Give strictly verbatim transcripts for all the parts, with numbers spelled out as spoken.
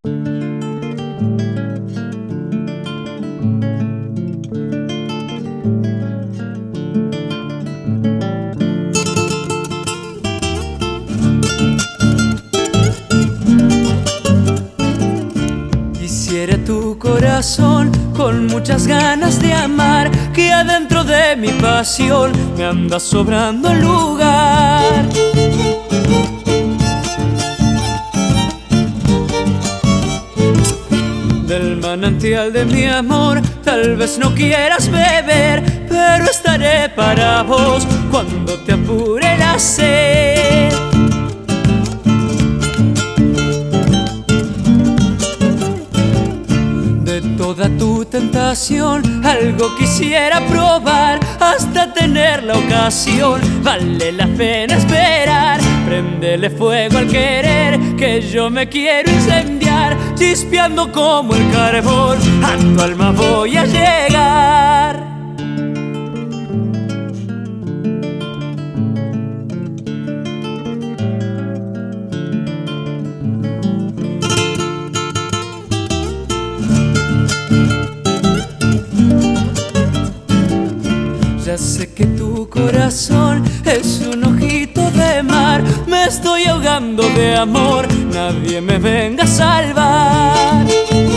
Quisiera tu corazón con muchas ganas de amar, que adentro de mi pasión me anda sobrando el lugar. Del manantial de mi amor tal vez no quieras beber, pero estaré para vos cuando te apure la sed. De toda tu tentación algo quisiera probar, hasta tener la ocasión vale la pena esperar. Préndele fuego al querer, que yo me quiero incendiar, chispeando como el carbón, a tu alma voy a llegar. Ya sé que tu corazón es un ojito de mar, me estoy ahogando de amor, nadie me venga a salvar.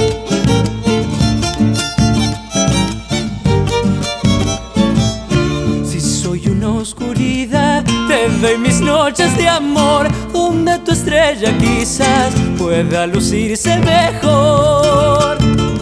Si soy una oscuridad, te doy mis noches de amor, donde tu estrella quizás pueda lucirse mejor.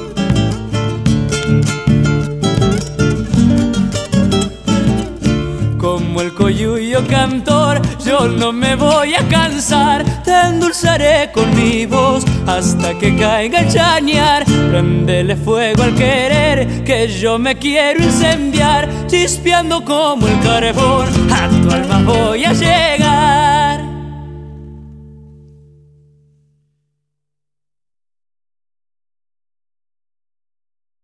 Como el coyuyo cantor, yo no me voy a cansar, te endulzaré con mi voz hasta que caiga el chañar. Préndele fuego al querer, que yo me quiero incendiar, chispeando como el carbón, a tu alma voy a llegar.